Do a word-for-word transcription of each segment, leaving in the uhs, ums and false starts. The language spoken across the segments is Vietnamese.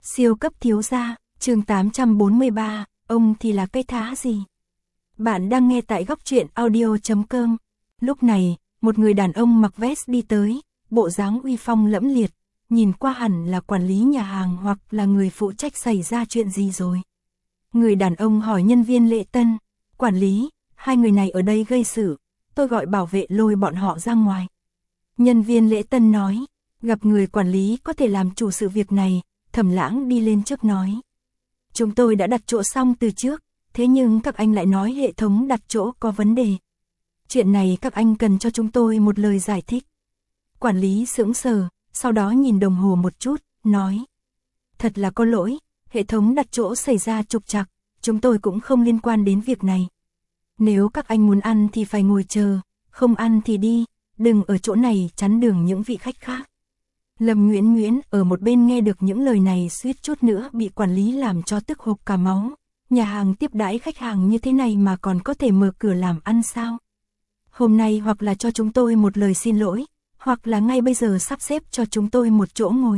Siêu cấp thiếu gia, chương tám trăm bốn mươi ba, ông thì là cái thá gì? Bạn đang nghe tại góc truyện audio chấm com. Lúc này, một người đàn ông mặc vest đi tới, bộ dáng uy phong lẫm liệt, nhìn qua hẳn là quản lý nhà hàng hoặc là người phụ trách xảy ra chuyện gì rồi. Người đàn ông hỏi nhân viên lễ tân, quản lý, hai người này ở đây gây sự, tôi gọi bảo vệ lôi bọn họ ra ngoài. Nhân viên lễ tân nói, gặp người quản lý có thể làm chủ sự việc này. Thẩm Lãng đi lên trước nói. Chúng tôi đã đặt chỗ xong từ trước, thế nhưng các anh lại nói hệ thống đặt chỗ có vấn đề. Chuyện này các anh cần cho chúng tôi một lời giải thích. Quản lý sững sờ, sau đó nhìn đồng hồ một chút, nói. Thật là có lỗi, hệ thống đặt chỗ xảy ra trục trặc, chúng tôi cũng không liên quan đến việc này. Nếu các anh muốn ăn thì phải ngồi chờ, không ăn thì đi, đừng ở chỗ này chắn đường những vị khách khác. Lâm Nguyễn Nguyễn ở một bên nghe được những lời này suýt chút nữa bị quản lý làm cho tức hộc cả máu. Nhà hàng tiếp đãi khách hàng như thế này mà còn có thể mở cửa làm ăn sao? Hôm nay hoặc là cho chúng tôi một lời xin lỗi, hoặc là ngay bây giờ sắp xếp cho chúng tôi một chỗ ngồi.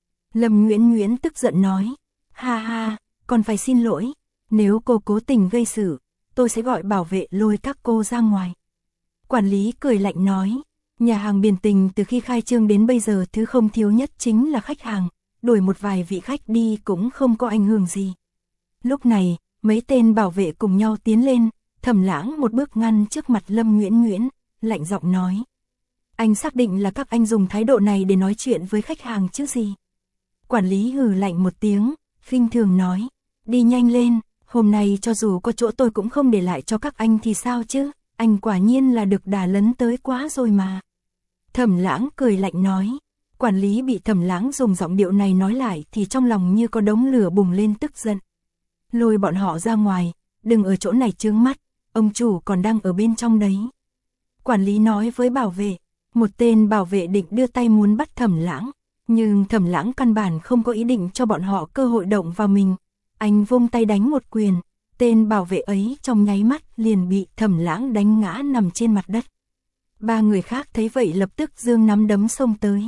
Lâm Nguyễn Nguyễn tức giận nói, ha ha, còn phải xin lỗi, nếu cô cố tình gây sự, tôi sẽ gọi bảo vệ lôi các cô ra ngoài. Quản lý cười lạnh nói. Nhà hàng Biển Tình từ khi khai trương đến bây giờ thứ không thiếu nhất chính là khách hàng, đuổi một vài vị khách đi cũng không có ảnh hưởng gì. Lúc này, mấy tên bảo vệ cùng nhau tiến lên, Thẩm Lãng một bước ngăn trước mặt Lâm Nguyễn Nguyễn, lạnh giọng nói. Anh xác định là các anh dùng thái độ này để nói chuyện với khách hàng chứ gì? Quản lý hừ lạnh một tiếng, khinh thường nói, đi nhanh lên, hôm nay cho dù có chỗ tôi cũng không để lại cho các anh thì sao chứ, anh quả nhiên là được đà lấn tới quá rồi mà. Thẩm Lãng cười lạnh nói, quản lý bị Thẩm Lãng dùng giọng điệu này nói lại thì trong lòng như có đống lửa bùng lên tức giận. Lôi bọn họ ra ngoài, đừng ở chỗ này chướng mắt, ông chủ còn đang ở bên trong đấy. Quản lý nói với bảo vệ, một tên bảo vệ định đưa tay muốn bắt Thẩm Lãng, nhưng Thẩm Lãng căn bản không có ý định cho bọn họ cơ hội động vào mình. Anh vung tay đánh một quyền, tên bảo vệ ấy trong nháy mắt liền bị Thẩm Lãng đánh ngã nằm trên mặt đất. Ba người khác thấy vậy lập tức giương nắm đấm xông tới.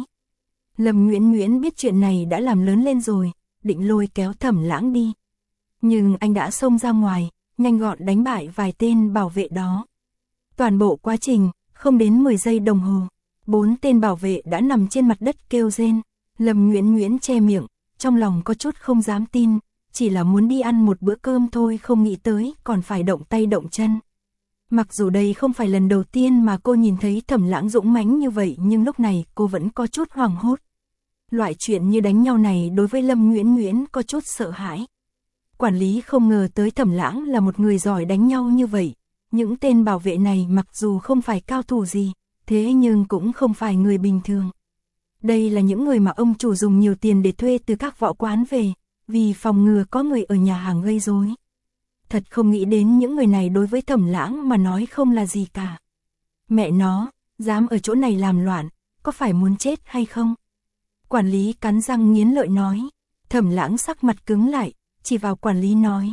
Lâm Nguyễn Nguyễn biết chuyện này đã làm lớn lên rồi, định lôi kéo Thẩm Lãng đi. Nhưng anh đã xông ra ngoài, nhanh gọn đánh bại vài tên bảo vệ đó. Toàn bộ quá trình, không đến mười giây đồng hồ, bốn tên bảo vệ đã nằm trên mặt đất kêu rên. Lâm Nguyễn Nguyễn che miệng, trong lòng có chút không dám tin, chỉ là muốn đi ăn một bữa cơm thôi không nghĩ tới còn phải động tay động chân. Mặc dù đây không phải lần đầu tiên mà cô nhìn thấy Thẩm Lãng dũng mãnh như vậy nhưng lúc này cô vẫn có chút hoảng hốt. Loại chuyện như đánh nhau này đối với Lâm Nguyễn Nguyễn có chút sợ hãi. Quản lý không ngờ tới Thẩm Lãng là một người giỏi đánh nhau như vậy. Những tên bảo vệ này mặc dù không phải cao thủ gì, thế nhưng cũng không phải người bình thường. Đây là những người mà ông chủ dùng nhiều tiền để thuê từ các võ quán về, vì phòng ngừa có người ở nhà hàng gây rối. Thật không nghĩ đến những người này đối với Thẩm Lãng mà nói không là gì cả. Mẹ nó, dám ở chỗ này làm loạn, có phải muốn chết hay không? Quản lý cắn răng nghiến lợi nói. Thẩm Lãng sắc mặt cứng lại, chỉ vào quản lý nói.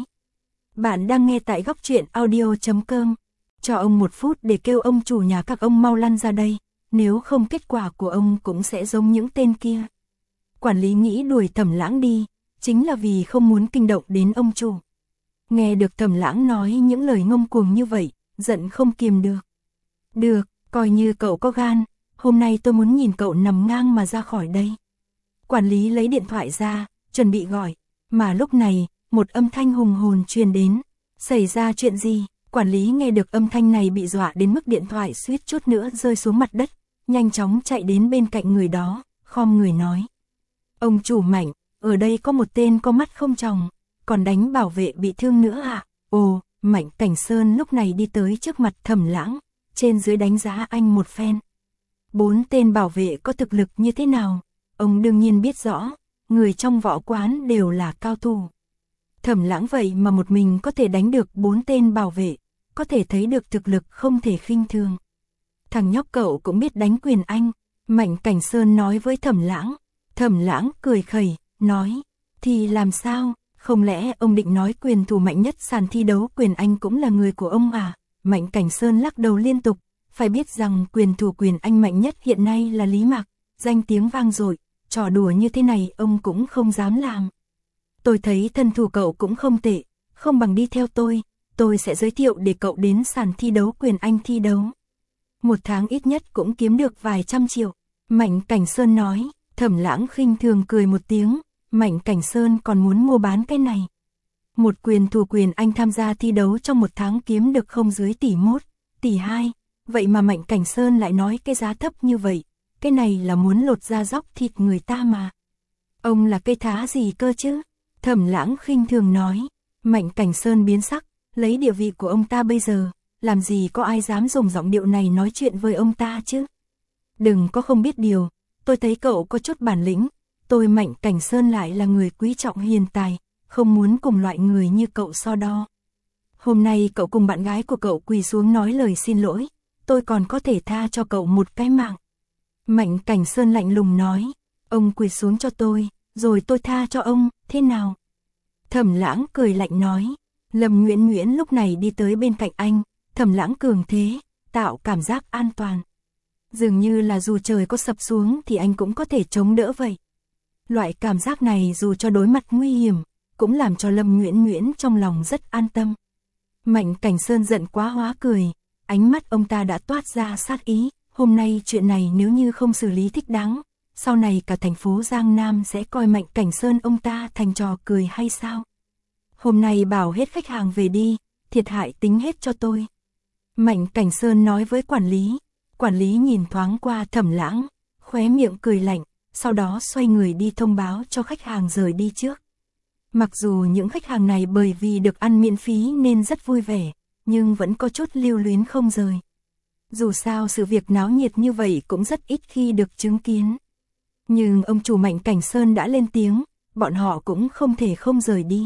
Bạn đang nghe tại góc truyện audio chấm com. Cho ông một phút để kêu ông chủ nhà các ông mau lăn ra đây, nếu không kết quả của ông cũng sẽ giống những tên kia. Quản lý nghĩ đuổi Thẩm Lãng đi, chính là vì không muốn kinh động đến ông chủ. Nghe được Thẩm Lãng nói những lời ngông cuồng như vậy, giận không kiềm được. Được, coi như cậu có gan, hôm nay tôi muốn nhìn cậu nằm ngang mà ra khỏi đây. Quản lý lấy điện thoại ra, chuẩn bị gọi, mà lúc này, một âm thanh hùng hồn truyền đến. Xảy ra chuyện gì? Quản lý nghe được âm thanh này bị dọa đến mức điện thoại suýt chút nữa rơi xuống mặt đất, nhanh chóng chạy đến bên cạnh người đó, khom người nói. Ông chủ Mạnh, ở đây có một tên có mắt không tròng. Còn đánh bảo vệ bị thương nữa à? Ồ, Mạnh Cảnh Sơn lúc này đi tới trước mặt Thẩm Lãng, trên dưới đánh giá anh một phen. Bốn tên bảo vệ có thực lực như thế nào? Ông đương nhiên biết rõ, người trong võ quán đều là cao thủ. Thẩm Lãng vậy mà một mình có thể đánh được bốn tên bảo vệ, có thể thấy được thực lực không thể khinh thường. Thằng nhóc cậu cũng biết đánh quyền anh, Mạnh Cảnh Sơn nói với Thẩm Lãng. Thẩm Lãng cười khẩy, nói, thì làm sao? Không lẽ ông định nói quyền thủ mạnh nhất sàn thi đấu quyền anh cũng là người của ông à? Mạnh Cảnh Sơn lắc đầu liên tục, phải biết rằng quyền thủ quyền anh mạnh nhất hiện nay là Lý Mạc, danh tiếng vang dội, trò đùa như thế này ông cũng không dám làm. tôi thấy thân thủ cậu cũng không tệ, không bằng đi theo tôi, tôi sẽ giới thiệu để cậu đến sàn thi đấu quyền Anh thi đấu. Một tháng ít nhất cũng kiếm được vài trăm triệu. Mạnh Cảnh Sơn nói. Thẩm Lãng khinh thường cười một tiếng, Mạnh Cảnh Sơn còn muốn mua bán cái này. Một quyền thủ quyền Anh tham gia thi đấu trong một tháng kiếm được không dưới tỷ một, tỷ hai, vậy mà Mạnh Cảnh Sơn lại nói cái giá thấp như vậy, cái này là muốn lột da dóc thịt người ta mà. Ông là cây thá gì cơ chứ? Thẩm Lãng khinh thường nói. Mạnh Cảnh Sơn biến sắc, lấy địa vị của ông ta bây giờ, làm gì có ai dám dùng giọng điệu này nói chuyện với ông ta chứ? Đừng có không biết điều, tôi thấy cậu có chút bản lĩnh, tôi Mạnh Cảnh Sơn lại là người quý trọng hiền tài, không muốn cùng loại người như cậu so đo. Hôm nay cậu cùng bạn gái của cậu quỳ xuống nói lời xin lỗi, tôi còn có thể tha cho cậu một cái mạng. Mạnh Cảnh Sơn lạnh lùng nói, ông quỳ xuống cho tôi, rồi tôi tha cho ông, thế nào? Thẩm Lãng cười lạnh nói. Lâm Nguyễn Nguyễn lúc này đi tới bên cạnh anh, Thẩm Lãng cường thế, tạo cảm giác an toàn. Dường như là dù trời có sập xuống thì anh cũng có thể chống đỡ vậy. Loại cảm giác này dù cho đối mặt nguy hiểm, cũng làm cho Lâm Nguyễn Nguyễn trong lòng rất an tâm. Mạnh Cảnh Sơn giận quá hóa cười, ánh mắt ông ta đã toát ra sát ý, hôm nay chuyện này nếu như không xử lý thích đáng, sau này cả thành phố Giang Nam sẽ coi Mạnh Cảnh Sơn ông ta thành trò cười hay sao? Hôm nay bảo hết khách hàng về đi, thiệt hại tính hết cho tôi. Mạnh Cảnh Sơn nói với quản lý, quản lý nhìn thoáng qua Thẩm Lãng, khóe miệng cười lạnh, sau đó xoay người đi thông báo cho khách hàng rời đi trước. Mặc dù những khách hàng này bởi vì được ăn miễn phí nên rất vui vẻ, nhưng vẫn có chút lưu luyến không rời. Dù sao sự việc náo nhiệt như vậy cũng rất ít khi được chứng kiến. Nhưng ông chủ Mạnh Cảnh Sơn đã lên tiếng, bọn họ cũng không thể không rời đi.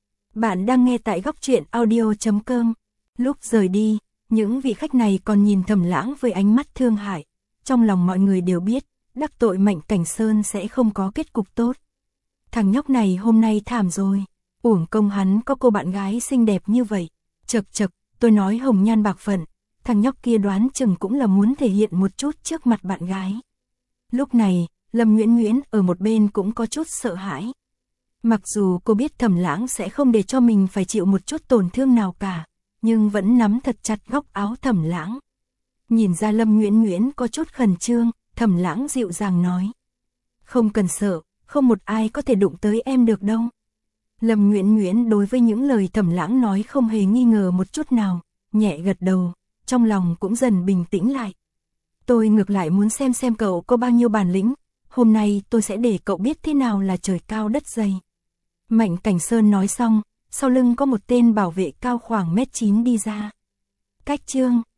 Bạn đang nghe tại góc truyện audio chấm com. Lúc rời đi, những vị khách này còn nhìn Thẩm Lãng với ánh mắt thương hại. Trong lòng mọi người đều biết, đắc tội Mạnh Cảnh Sơn sẽ không có kết cục tốt. Thằng nhóc này hôm nay thảm rồi, uổng công hắn có cô bạn gái xinh đẹp như vậy. Chật chật, tôi nói hồng nhan bạc phận, thằng nhóc kia đoán chừng cũng là muốn thể hiện một chút trước mặt bạn gái. Lúc này, Lâm Nguyễn Nguyễn ở một bên cũng có chút sợ hãi. Mặc dù cô biết Thẩm Lãng sẽ không để cho mình phải chịu một chút tổn thương nào cả, nhưng vẫn nắm thật chặt góc áo Thẩm Lãng. Nhìn ra Lâm Nguyễn Nguyễn có chút khẩn trương, Thẩm Lãng dịu dàng nói. Không cần sợ, không một ai có thể đụng tới em được đâu. Lâm Nguyễn Nguyễn đối với những lời Thẩm Lãng nói không hề nghi ngờ một chút nào, nhẹ gật đầu, trong lòng cũng dần bình tĩnh lại. Tôi ngược lại muốn xem xem cậu có bao nhiêu bản lĩnh, hôm nay tôi sẽ để cậu biết thế nào là trời cao đất dày. Mạnh Cảnh Sơn nói xong, sau lưng có một tên bảo vệ cao khoảng mét chín đi ra. Cách chương